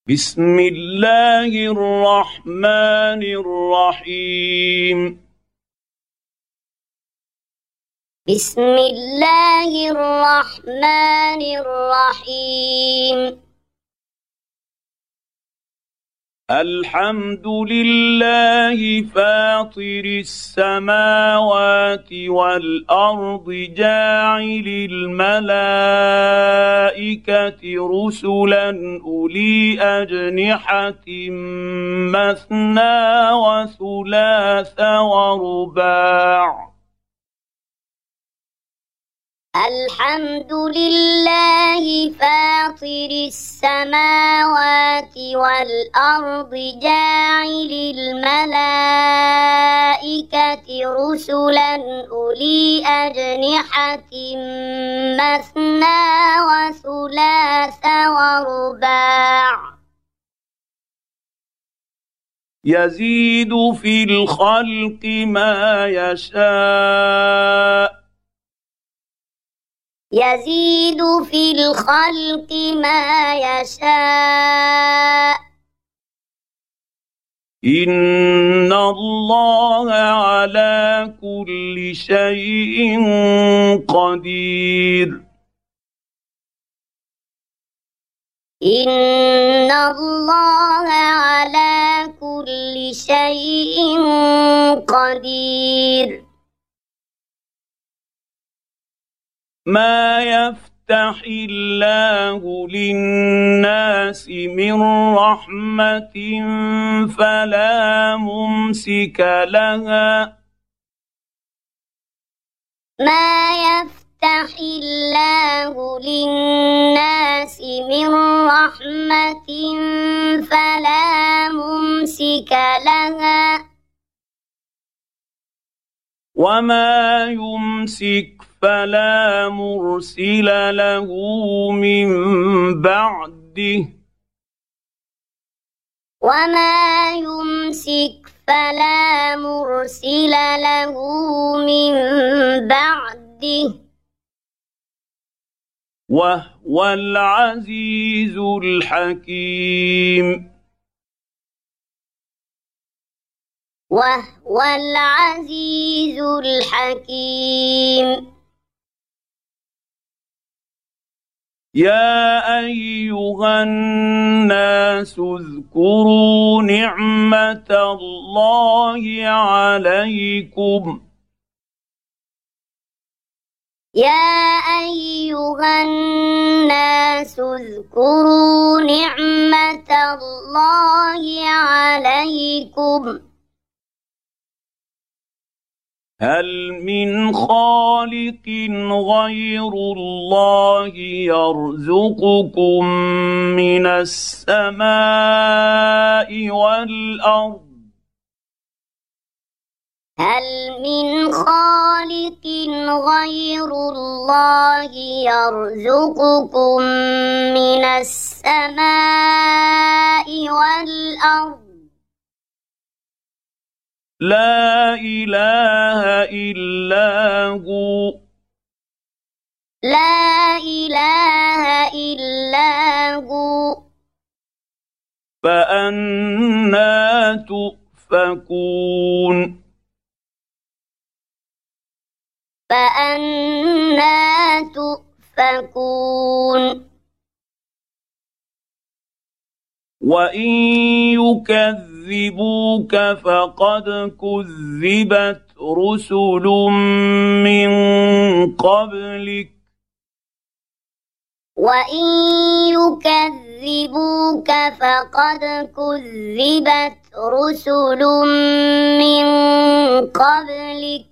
بسم الله الرحمن الرحيم بسم الله الرحمن الرحيم الحمد لله فاطر السماوات والأرض جاعل الملائكة رسلا أولي أجنحة مثنى وثلاث ورباع الحمد لله فاطر السماوات والأرض جاعل الملائكة رسلا أولي أجنحة مثنى وثلاث ورباع يزيد في الخلق ما يشاء يزيد في الخلق ما يشاء إن الله على كل شيء قدير إن الله على كل شيء قدير ما يفتح الله للناس من رحمة فلا ممسك لها ما يفتح الله للناس من رحمة فلا ممسك لها وما يمسك فلا مرسل له من بعده وما يمسك فلا مرسل له من بعده وهو العزيز الحكيم وهو العزيز الحكيم يا أيها الناس اذكروا نعمة الله عليكم يا أيها الناس اذكروا نعمة الله عليكم هل من خالق غير الله يرزقكم من السماء والأرض هل من خالق غير الله يرزقكم من السماء والأرض لا إله إلا هو لا إله إلا هو فأنى تؤفكون فأنى تؤفكون وإن يكذبوك فقد كذبت رسل من قبلك وإن يكذبوك فقد كذبت رسل من قبلك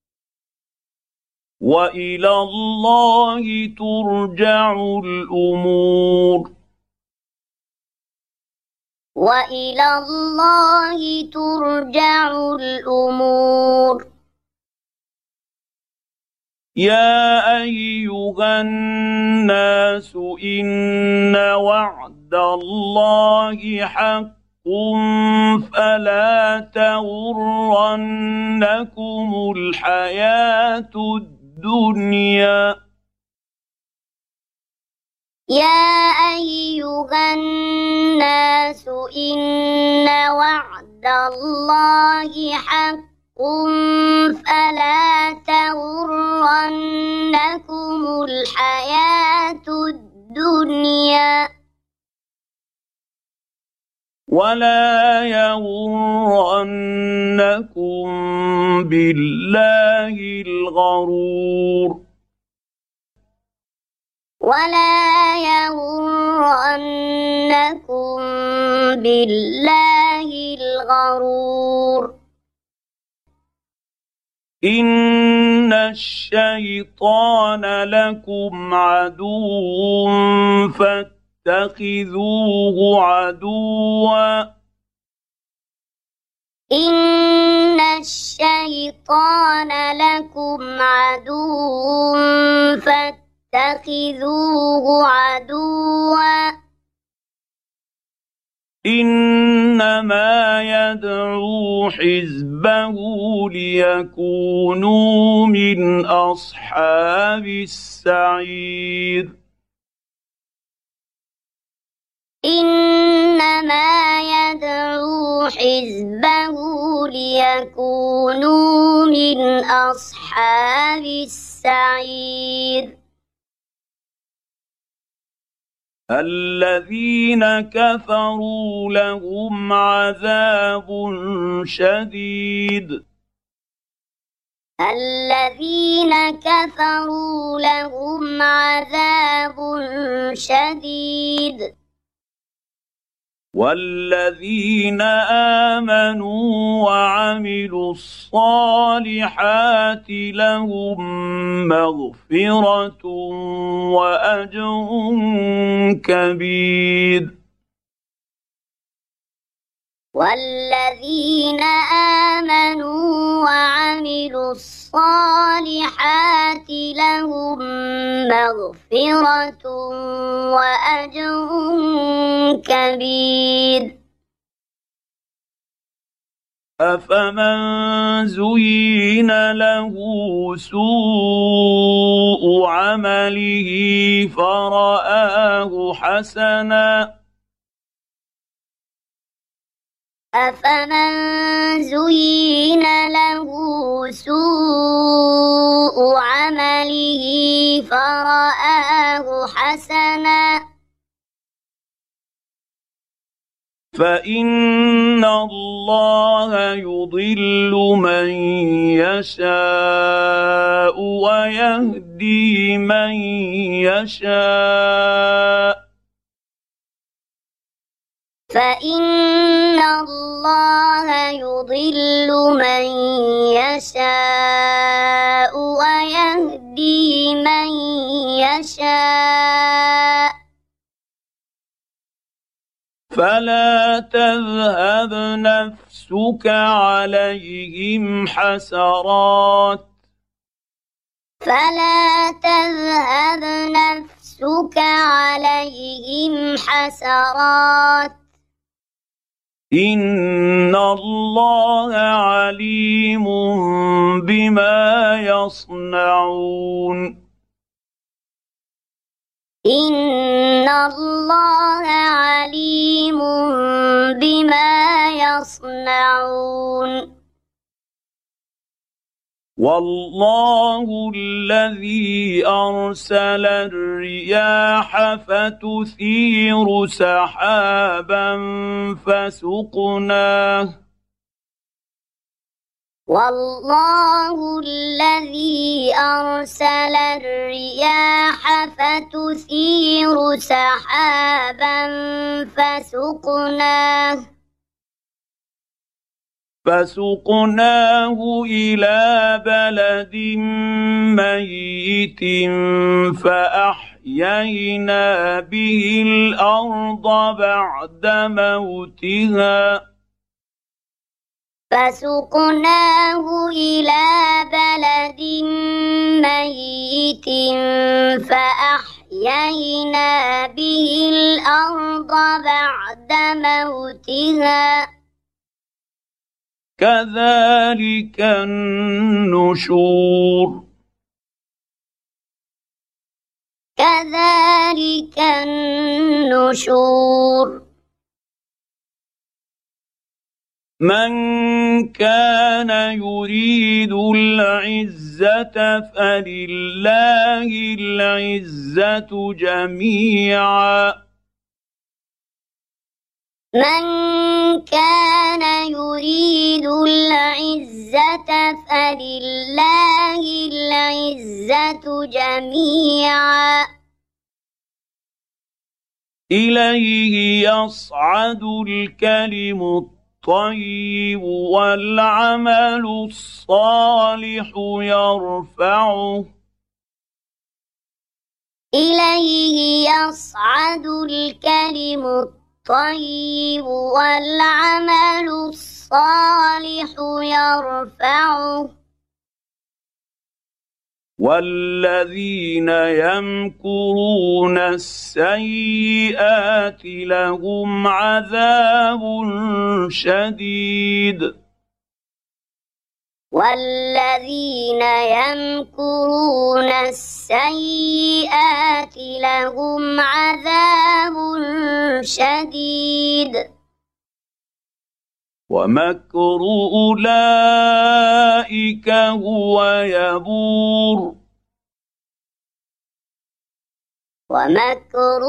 وإلى الله ترجع الأمور وإلى الله ترجع الأمور يا أيها الناس إن وعد الله حق فلا تغرنكم الحياة الدنيا يا أيها الناس إن وعد الله حق فلا تغرنكم الحياة الدنيا ولا يغرنكم بالله الغرور ولا يغرنكم بالله الغرور إن الشيطان لكم عدو فاتخذوه عدوا إن الشيطان لكم عدو فاتخذوه عدوا إنما يدعو حزبه ليكونوا من أصحاب السعير إنما يدعو حزبه ليكونوا من أصحاب السعير الذين كفروا لهم عذاب شديد الذين كفروا لهم عذاب شديد والذين آمنوا وعملوا الصالحات لهم مغفرة وأجر كبير والذين آمنوا وعملوا الصالحات لهم مغفرة وأجر كبير أفمن زين له سوء عمله فرآه حسنا أفمن زين له سوء عمله فرآه حسنا فإن الله يضل من يشاء ويهدي من يشاء فإن الله يضل من يشاء ويهدي من يشاء فلا تذهب نفسك عليهم حسرات فلا تذهب نفسك عليهم حسرات إن الله عليم بما يصنعون إن الله عليم بما يصنعون والله الذي أرسل الرياح فتثير سحابا فسقناه والله الذي أرسل الرياح فتثير سحابا فسقناه إلى بلد ميت فأحيينا به الأرض بعد موتها فسقناه إلى بلد ميت فأحيينا به الأرض بعد موتها كذلك النشور كذلك النشور من كان يريد العزة فلله العزة جميعا من كان يريد العزة فلله العزة جميعا إليه يصعد الكلم الطيب والعمل الصالح يرفعه إليه يصعد الكلم الطيب والعمل الصالح يرفعه والذين يمكرون السيئات لهم عذاب شديد والذين يمكرون السيئات لهم عذاب شديد ومكر أولئك هو يبور ومكر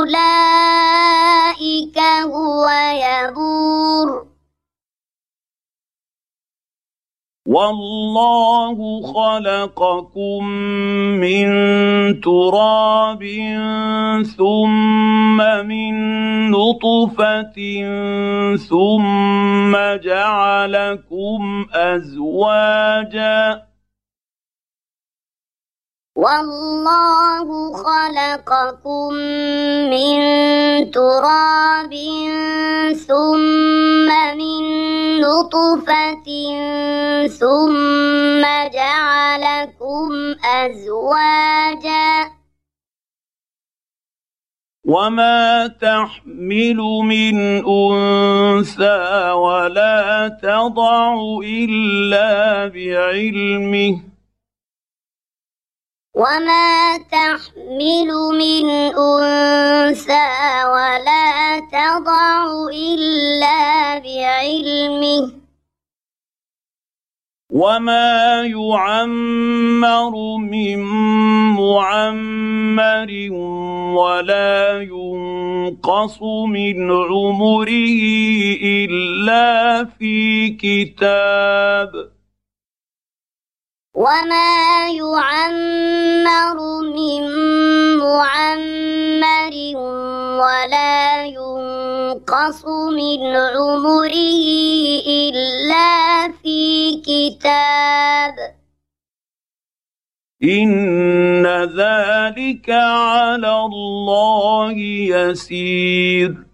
أولئك هو يبور والله خلقكم من تراب ثم من نطفة ثم جعلكم أزواجا والله خلقكم من تراب ثم من نطفة ثم جعلكم أزواجا وما تحمل من أنثى ولا تضع إلا بعلمه وما تحمل من أنثى ولا تضع إلا بعلمه وما يعمر من معمر ولا ينقص من عمره إلا في كتاب وما يعمر من معمر ولا ينقص من عمره إلا في كتاب إن ذلك على الله يسير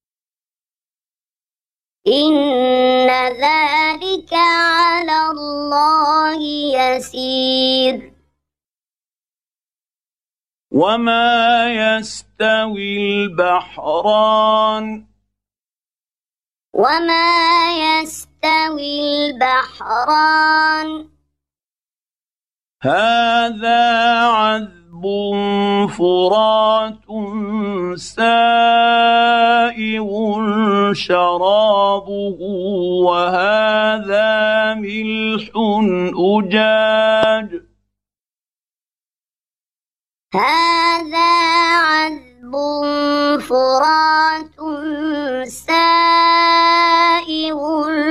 إن ذلك على الله يسير وما يستوي البحران وما يستوي البحران هذا عذب فرات سائغ شرابه وهذا ملح أجاج هذا عذب فرات سائغ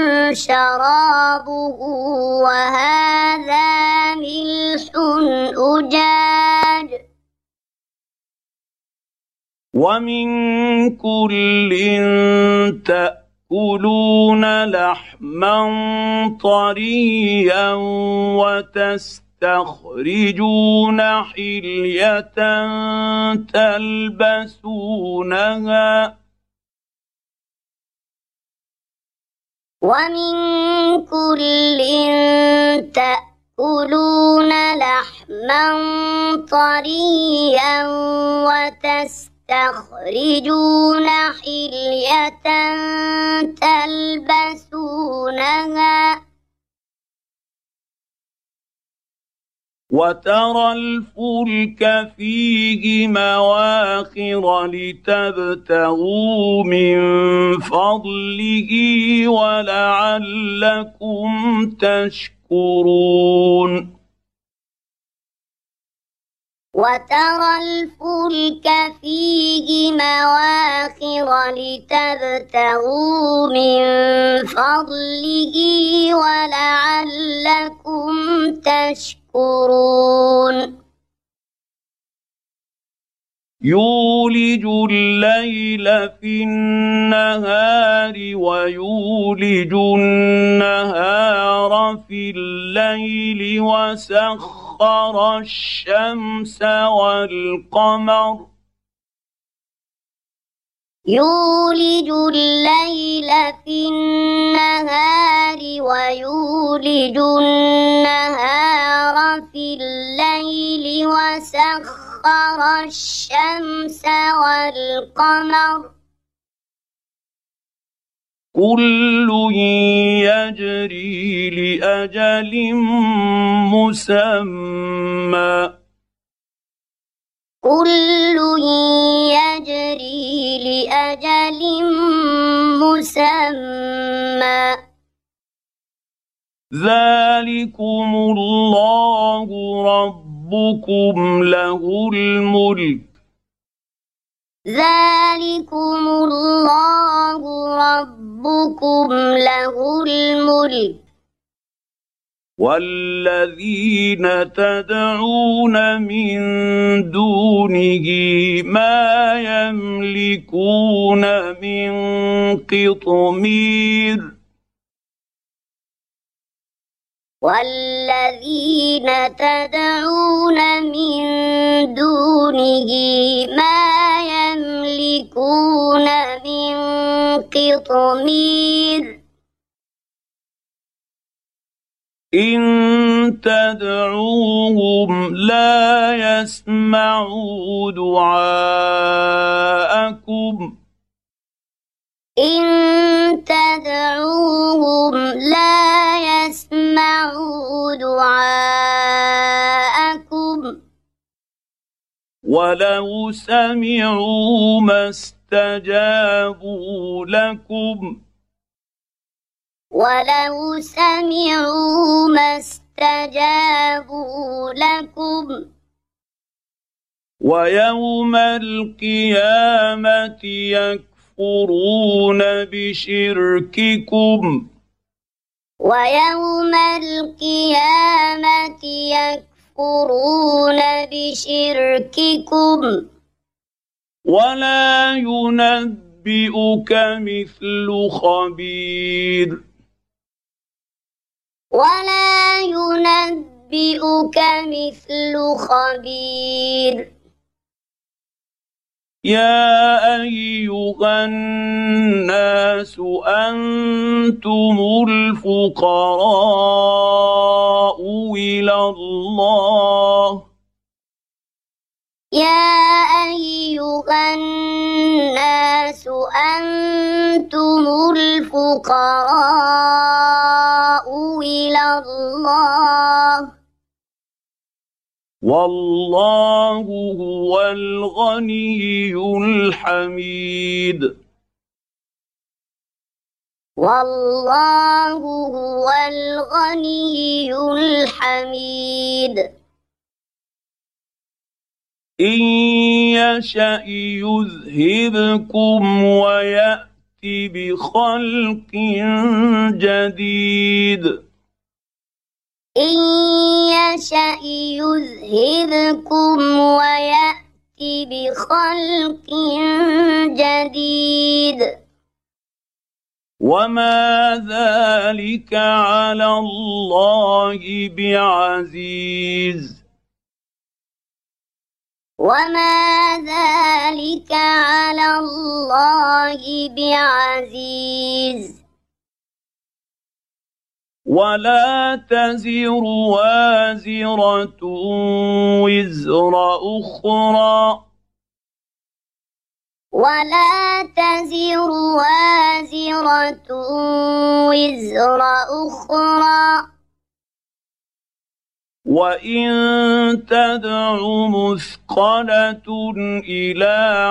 شرابه وهذا ملح أجاج ومن كل تأكلون لحما طريا وتستخرجون حلية تلبسونها ومن كل تأكلون لحما طريا وتستخرجون حلية تلبسونها وترى الفلك فيه مواخر لتبتغوا من فضله ولعلكم تشكرون وترى الفلك فيه مواخر لتبتغوا من فضله ولعلكم تشكرون يولج الليل في النهار ويولج النهار في الليل وسخر الشمس والقمر يولج الليل في النهار ويولج النهار في الليل وسخر الشمس والقمر كل يجري لأجل مسمى كل يجري لأجل مسمى ذلكم الله ربكم له الملك ذلكم الله ربكم له الملك والذين تدعون من دونه ما يملكون من قطمير والذين تدعون من دونه ما يملكون من قطمير إن تدعوهم لا يسمعوا دعاءكم إن تدعوهم لا يسمعوا دعاءكم ولو سمعوا ما استجابوا لكم ولو سمعوا ما استجابوا لكم ويوم القيامة يكفرون بشرككم ويوم القيامة يكفرون بشرككم ولا ينبئك مثل خبير ولا ينبئك مثل خبير يا أيها الناس أنتم الفقراء إلى الله يا أيها الناس أنتم الفقراء إلى الله والله هو الغني الحميد والله هو الغني الحميد إن يشأ يذهبكم ويأتي بخلق جديد إن يشأ يذهبكم ويأتي بخلق جديد وما ذلك على الله بعزيز وما ذلك على الله بعزيز ولا تزر وازرة وزر أخرى ولا تزر وازرة وزر أخرى وإن تدع مثقلة إلى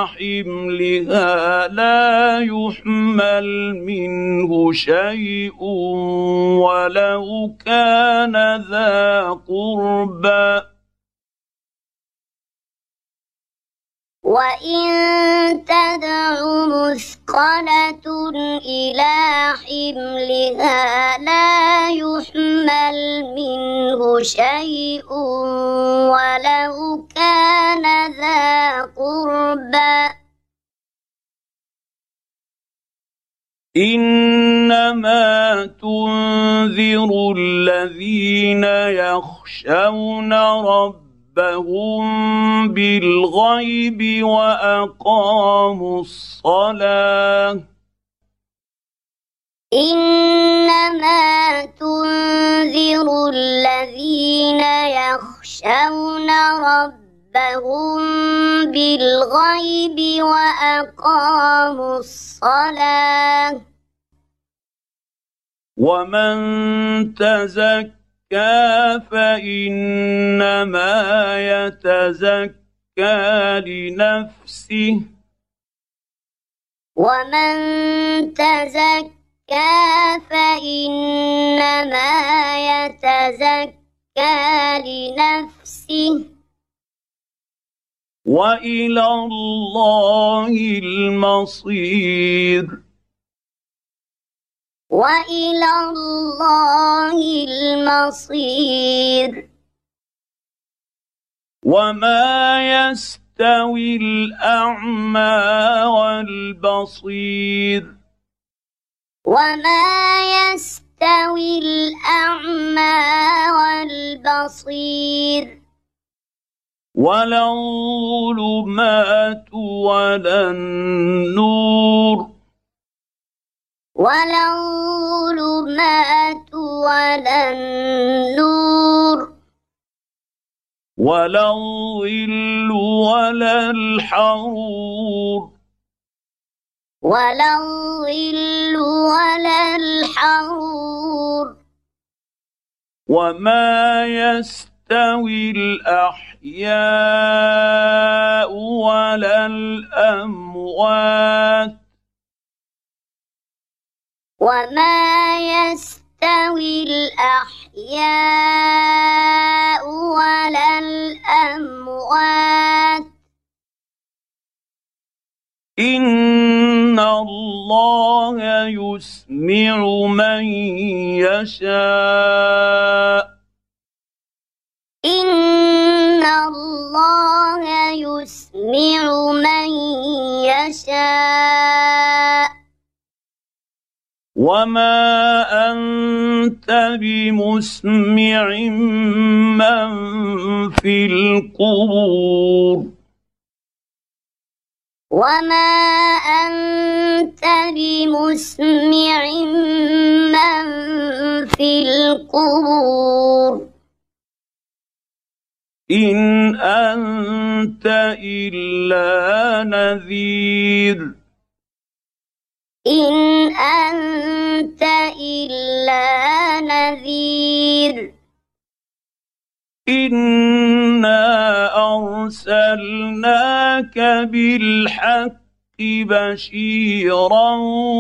حملها لا يحمل منه شيء ولو كان ذا قربى وإن تدع مثقلة إلى حملها لا يحمل منه شيء ولو كان ذا قربى إنما تنذر الذين يخشون ربهم بالغيب وأقاموا الصلاة إنما تنذر الذين يخشون ربهم بالغيب وأقاموا الصلاة ومن تزكى فإنما يتزكى لنفسه ومن تزكى فإنما يتزكى لنفسه وإلى الله المصير وإلى الله المصير وما يستوي الأعمى والبصير وما يستوي الأعمى والبصير ولا الظلمات ولا النور ولا الظلمات ولا النور ولا الظل ولا الحرور ولا الظل ولا الحرور وما يستوي الأحياء ولا الأموات وما يستوي الأحياء ولا الأموات إن الله يسمع من يشاء إن الله يسمع من يشاء وما أنت بمسمع من في القبور وما أنت بمسمع من في القبور إن أنت إلا نذير إن أنت إلا نذير إنا أرسلناك بالحق بشيرا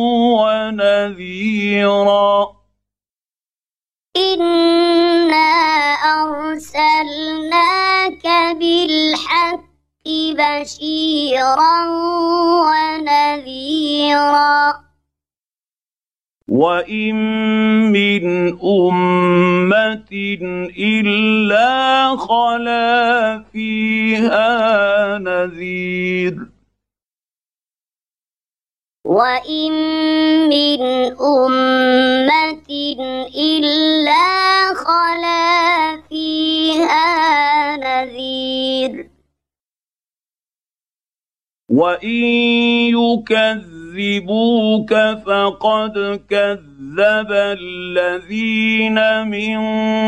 ونذيرا إنا أرسلناك بالحق بشيرا ونذيرا وإن من أمة إلا خلا فيها نذير وإن من أمة إلا خلا فيها نذير وإن يكذبوك فقد كذب الذين من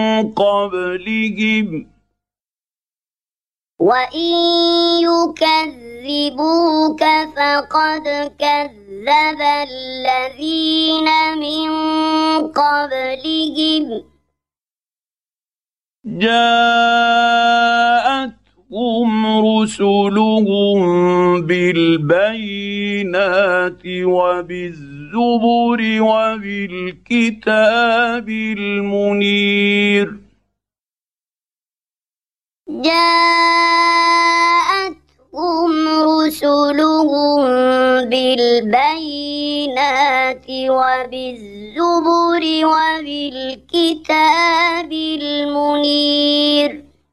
قبلهم وإن يكذبوك فقد كذب الذين من قبلهم جاءتهم رسلهم بالبينات وبالزبر وبالكتاب المنير جاءتهم رسلهم بالبينات وبالزبر وبالكتاب المنير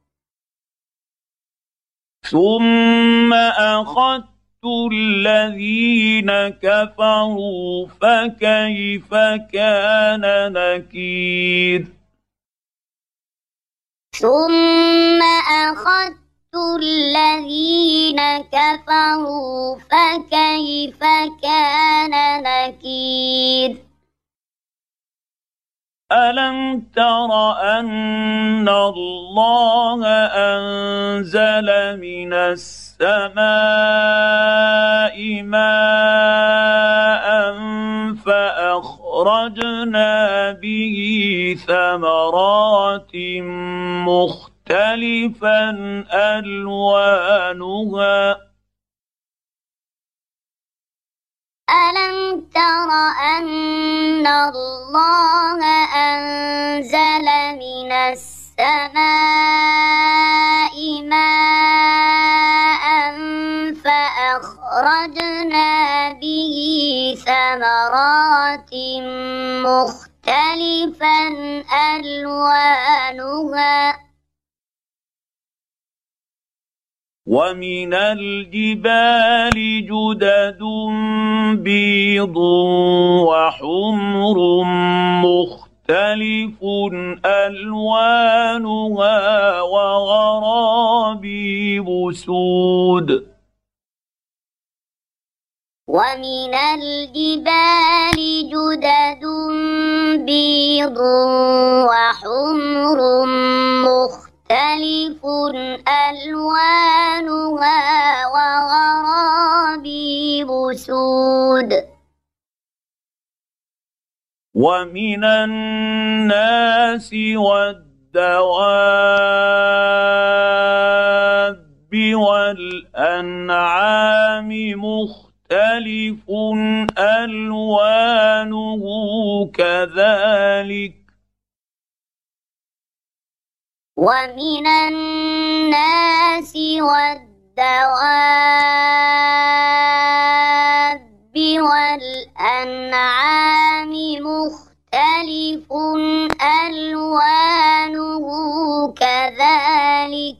ثم أخذت الذين كفروا فكيف كان نكير ثم أخذت الذين كفروا فكيف كان نكير ألم تر أن الله أنزل من السماء ماء فأخرجنا به ثمرات مختلفا ألوانها ألم تر أن الله أنزل من السماء ماء فأخرجنا به ثمرات مختلفا ألوانها ومن الجبال جدد بيض وحمر مختلف ألوانها وغرابيب سود ومن الجبال جدد بيض وحمر مختلف ألوانها وغرابيب سود ومن الناس والدواب والأنعام مختلف ألوانه كذلك ومن الناس والدواب والأنعام مختلف ألوانه كذلك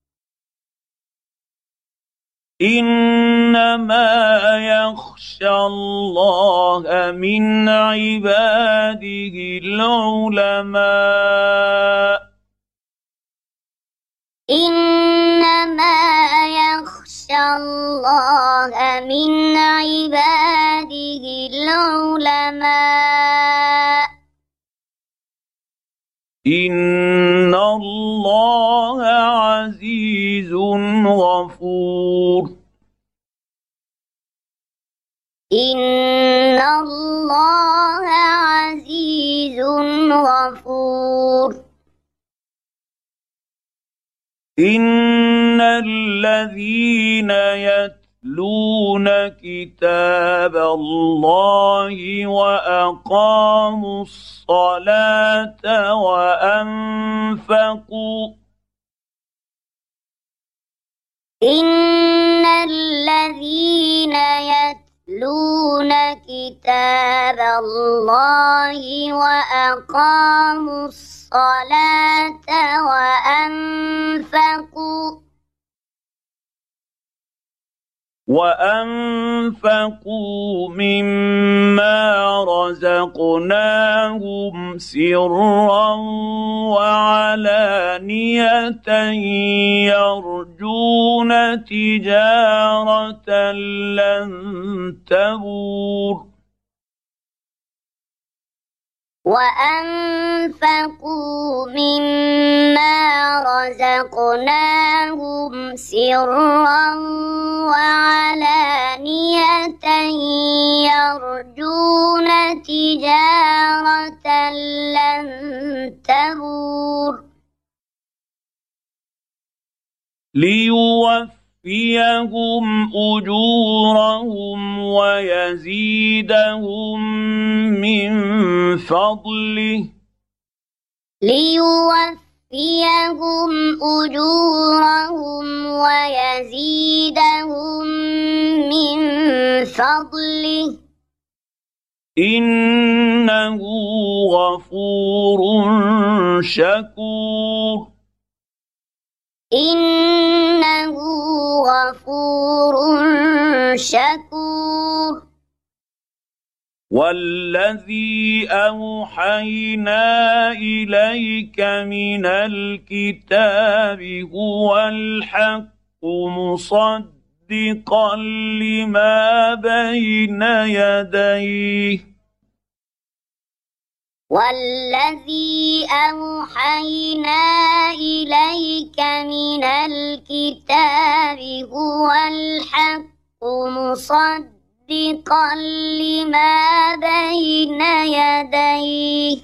إنما يخشى الله من عباده العلماء إنما يخشى الله من عباده العلماء إن الله عزيز غفور إن الله عزيز غفور إن الذين يتلون كتاب الله وأقاموا الصلاة إن الذين يتلون كتاب الله وأقاموا الصلاة وأنفقوا مما رزقناهم سرا وعلانية يرجون تجارة لن تبور وأنفقوا مما رزقناهم سرا وعلانية يرجون تجارة لن تبور ليوفيهم أجورهم ويزيدهم من فضله ليوفيهم أجورهم ويزيدهم من فضله إنه غفور شكور إنه غفور شكور والذي أوحينا إليك من الكتاب هو الحق مصدقا لما بين يديه والذي أوحينا إليك من الكتاب هو الحق مصدقا لما بين يديه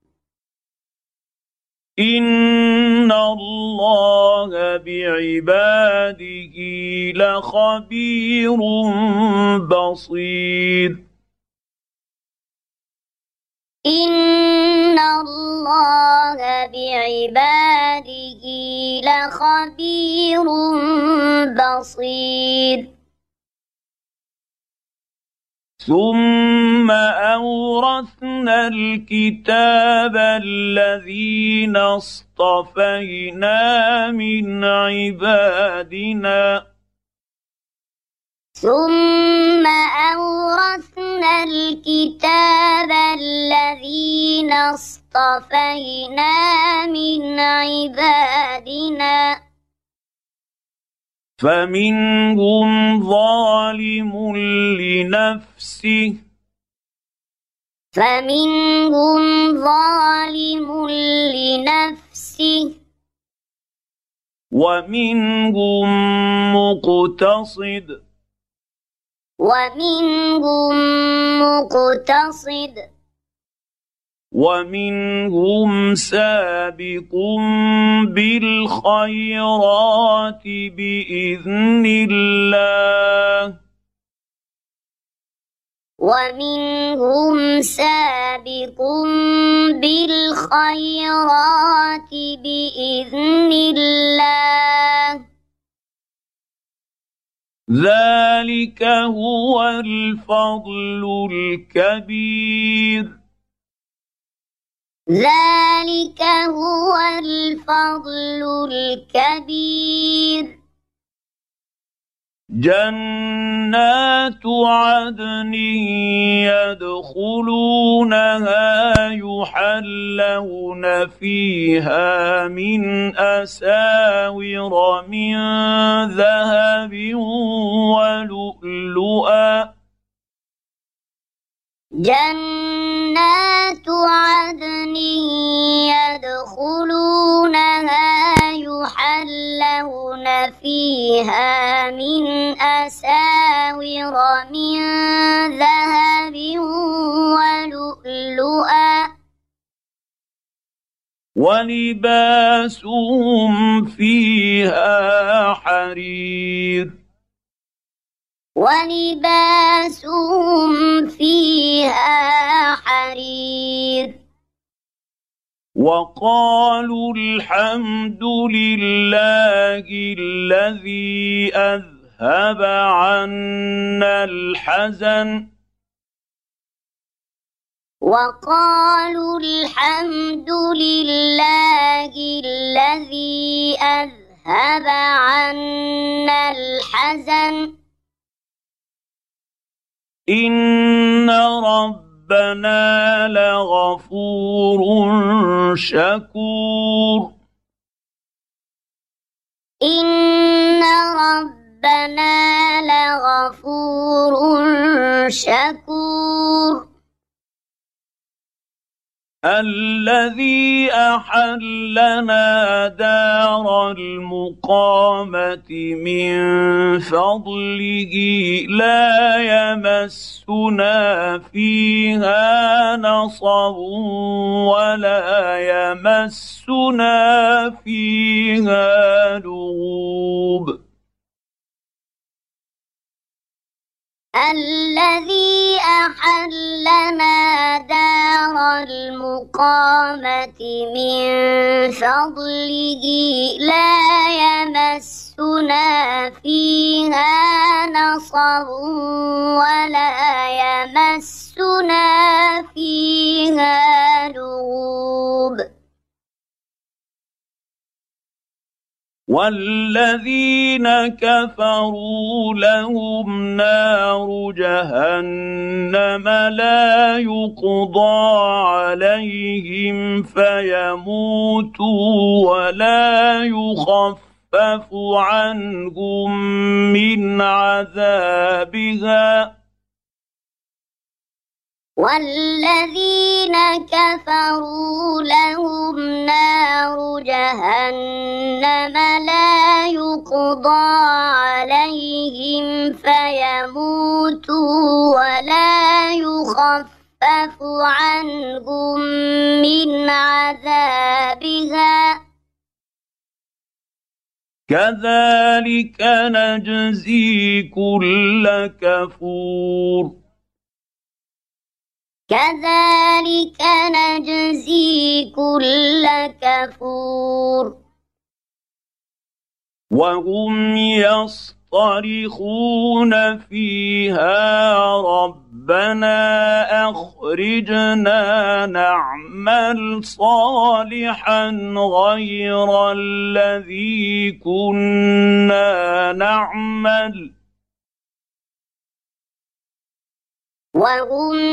إن الله بعباده لخبير بصير إن الله بعباده لخبير بصير ثم أورثنا الكتاب الذين اصطفينا من عبادنا ثم أورثنا الكتاب الذين اصطفينا من عبادنا فمنهم ظالم لنفسه فمنهم ظالم لنفسه ومنهم مقتصد ومنهم مقتصد ومنهم سابق بالخيرات بإذن الله ومنهم سابق بالخيرات بإذن الله ذلك هو الفضل الكبير ذلك هو الفضل الكبير جنات عدن يدخلونها يحلون فيها من أساور من ذهب ولؤلؤا جنات عدن يدخلونها يحلون فيها من أساور من ذهب ولؤلؤا ولباسهم فيها حرير ولباسهم فيها حرير وقالوا الحمد لله الذي أذهب عنا الحزن وقالوا الحمد لله الذي أذهب عنا الحزن إن ربنا لغفور شكور إن ربنا لغفور شكور الذي أحلنا دار المقامة من فضله لا يمسنا فيها نصب ولا يمسنا فيها لغوب الذي أحلنا دار المقامة من فضله لا يمسنا فيها نصب ولا يمسنا فيها لغوب والذين كفروا لهم نار جهنم لا يقضى عليهم فيموتوا ولا يخفف عنهم من عذابها والذين كفروا لهم نار جهنم لا يقضى عليهم فيموتوا ولا يخفف عنهم من عذابها كذلك نجزي كل كفور كذلك نجزي كل كفور وهم يصطرخون فيها ربنا أخرجنا نعمل صالحا غير الذي كنا نعمل وهم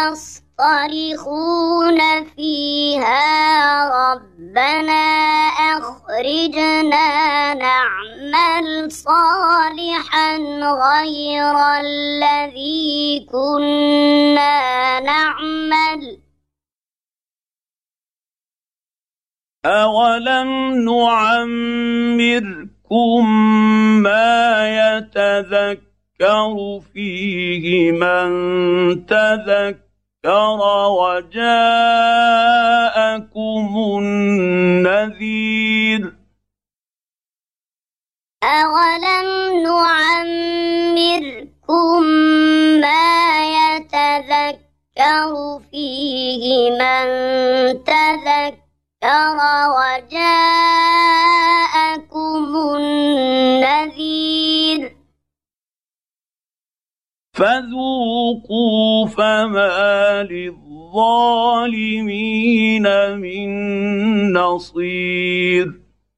يصطرخون فيها ربنا أخرجنا نعمل صالحا غير الذي كنا نعمل أولم نعمركم ما يتذكر فيه من تذكر وجاءكم النذير أولم نعمركم ما يتذكر فيه من تذكر وجاءكم النذير فذوقوا فما للظالمين من نصير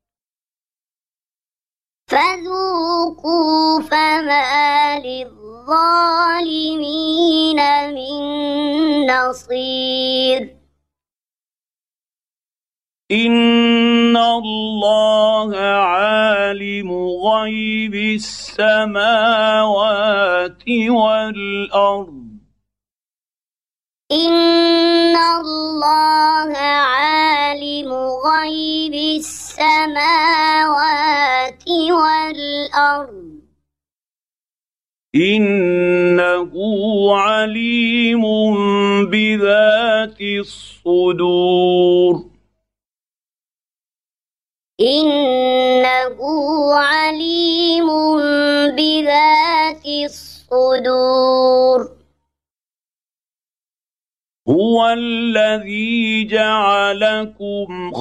فذوقوا فما للظالمين من نصير إن الله عالم غيب السماوات والأرض إن الله عالم غيب السماوات والأرض إنه عليم بذات الصدور إنه عليم بذات الصدور هو الذي جعلكم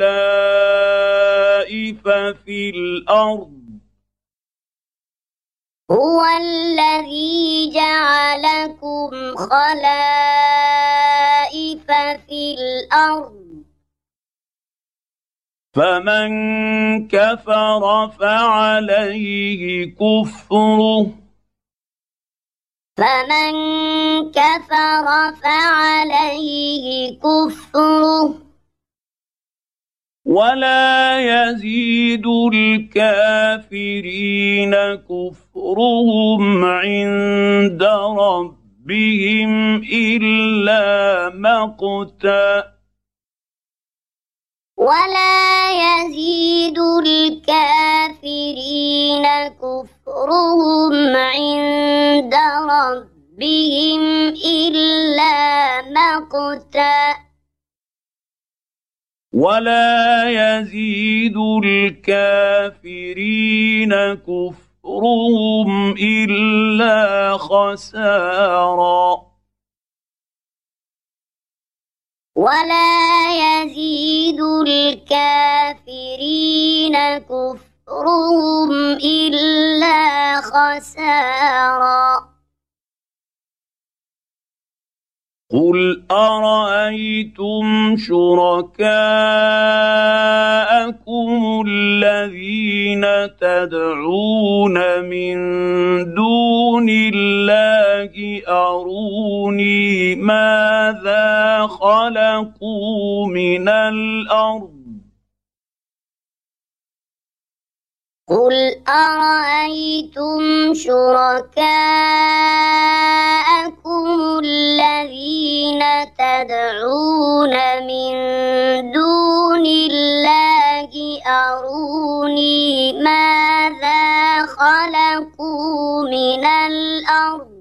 خلائف في الأرض هو الذي جعلكم خلائف في الأرض فمن كفر فعليه كفره فمن كفر فعليه كفره ولا يزيد الكافرين كفرهم عند ربهم إلا مقتا ولا يزيد الكافرين كفرهم عند ربهم إلا مقتا ولا يزيد الكافرين كفرهم كفرهم إلا خسارا ولا يزيد الكافرين كفرهم إلا خسارا قل أرأيتم شركاءكم الذين تدعون من دون الله أروني ماذا خلقوا من الأرض قل أرأيتم شركاءكم الذين تدعون من دون الله أروني ماذا خلقوا من الأرض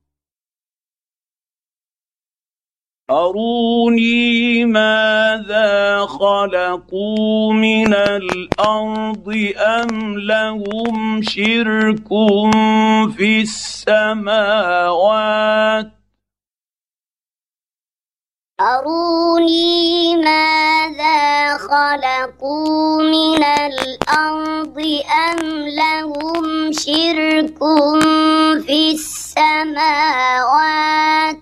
أروني ماذا خلقوا من الأرض أم لهم شرك في السماوات أروني ماذا خلقوا من الأرض أم لهم شرك في السماوات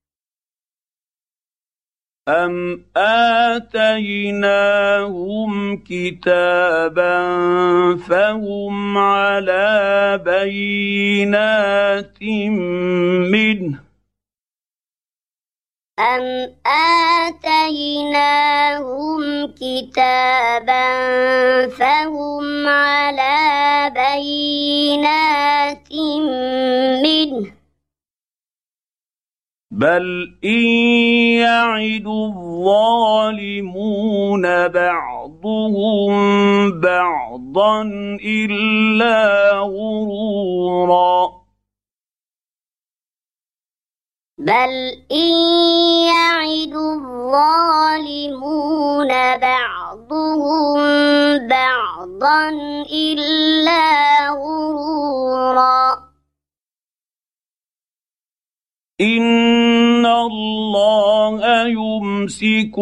أم آتيناهم كتابا فهم على بينات منه أم آتيناهم كتابا فهم على بينات منه بل إن يعد الظالمون بعضهم بعضا إلا غرورا بل إن يعد الظالمون بعضهم بعضا إلا غرورا إن الله يمسك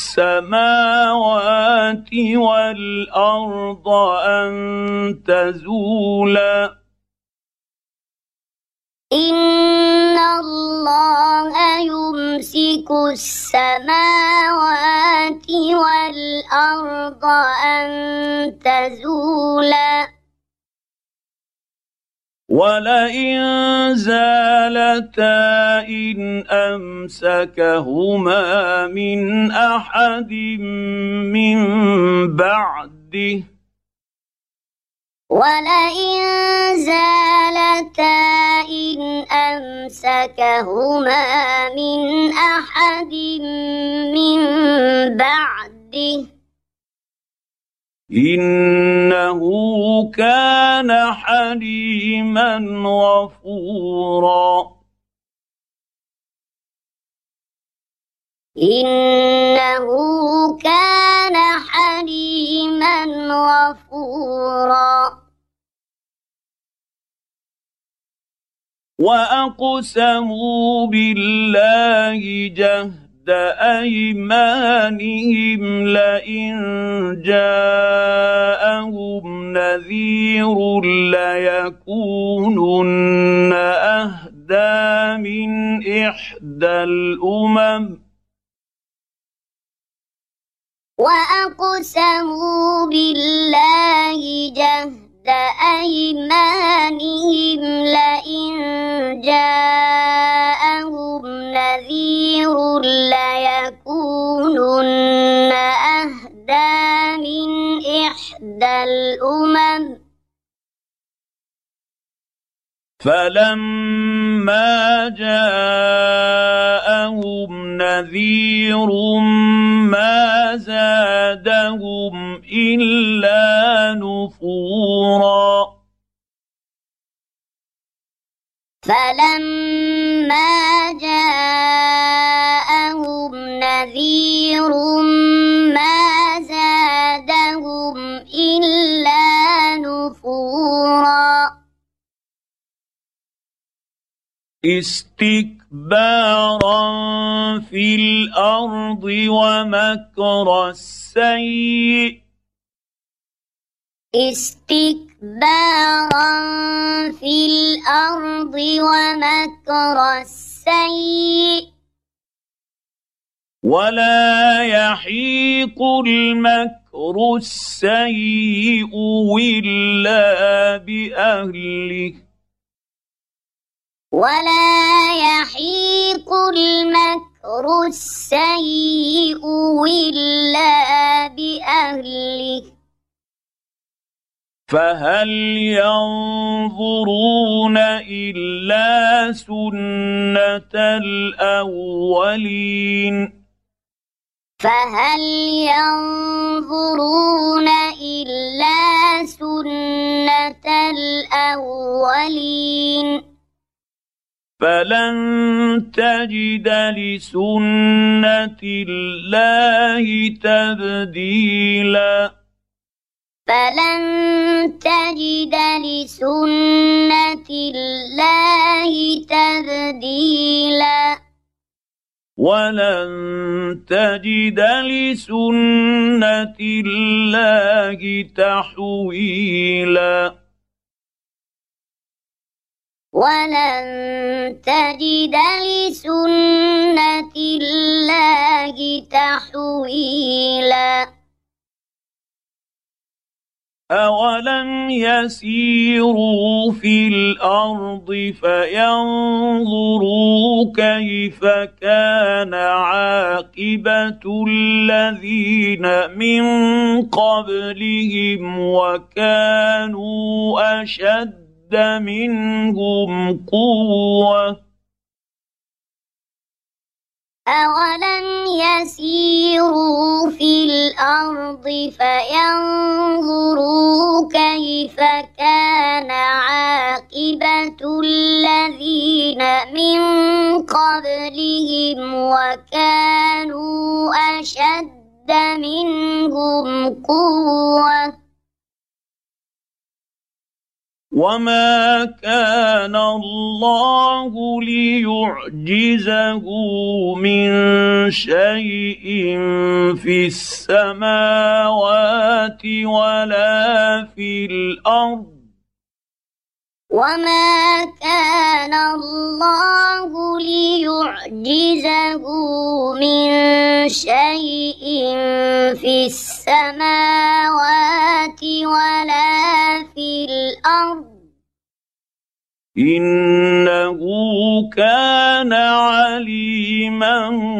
السماوات والأرض أن تزولا إن الله يمسك السماوات والأرض أن تزولا ولئن زالتا إن أمسكهما من أحد من بعده ولئن زالتا إن أمسكهما من أحد من بعده إنه كان حليما غفورا إنه كان حليما غفورا وأقسموا بالله جهد أيمانهم لئن جاءهم نذير ليكونن أهدى من إحدى الأمم وأقسموا بالله جهد أيمانهم لئن جاءهم نذير ليكونن أهدى من إحدى الأمم فلما جاءهم نذير ما زادهم إلا نفورا فلما جاءهم نذير ما زادهم إلا نفورا استكبارا في الارض ومكر السيء استكبارا في الأرض ومكر السيء ولا يحيق المكر السيء إلا بأهله ولا يحيق المكر السيء إلا بأهله فهل ينظرون إلا سنة الأولين فهل ينظرون إلا سنة الأولين فلن تجد لسنة الله تبديلا فلن تجد لسنة الله تبديلا ولن تجد لسنة الله تحويلا ولن تجد لسنة الله تحويلا أولم يسيروا في الأرض فينظروا كيف كان عاقبة الذين من قبلهم وكانوا أشد منهم قوة أولم يسيروا في الأرض فينظروا كيف كان عاقبة الذين من قبلهم وكانوا أشد منهم قوة وما كان الله ليعجزه من شيء في السماوات ولا في الأرض وما كان الله ليعجزه من شيء في السماوات ولا في الأرض إنه كان عليما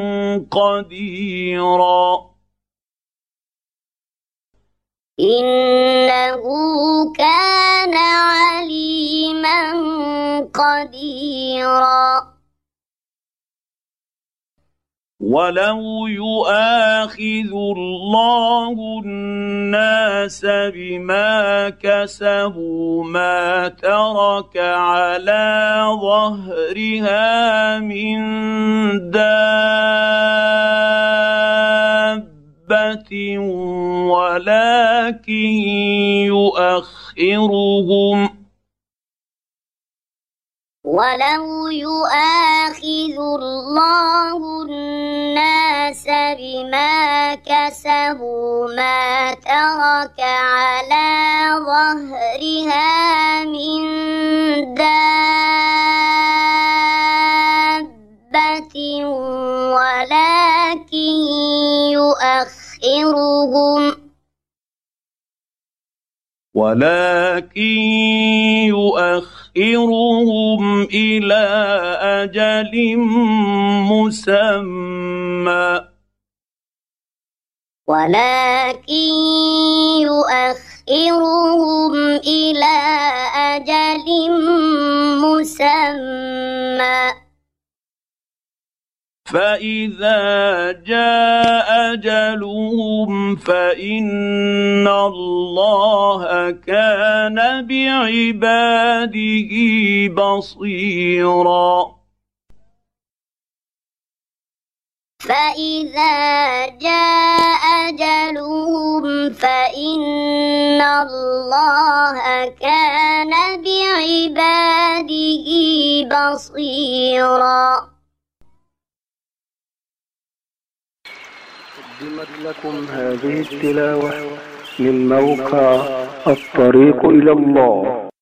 قديرا إنه كان عليما قديرا ولو يؤاخذ الله الناس بما كسبوا ما ترك على ظهرها من دابة ولكن يؤخرهم ولو يؤاخذ الله الناس بما كسبوا ما ترك على ظهرها من دابة ولكن يؤخرهم إلى أجل مسمى ولكن يؤخرهم إلى أجل مسمى فإذا جاء أجلهم فإن الله كان بعباده بصيرا فإذا جاء أجلهم فإن الله كان بعباده بصيرا. قدمت لكم هذه التلاوة من موقع الطريق إلى الله.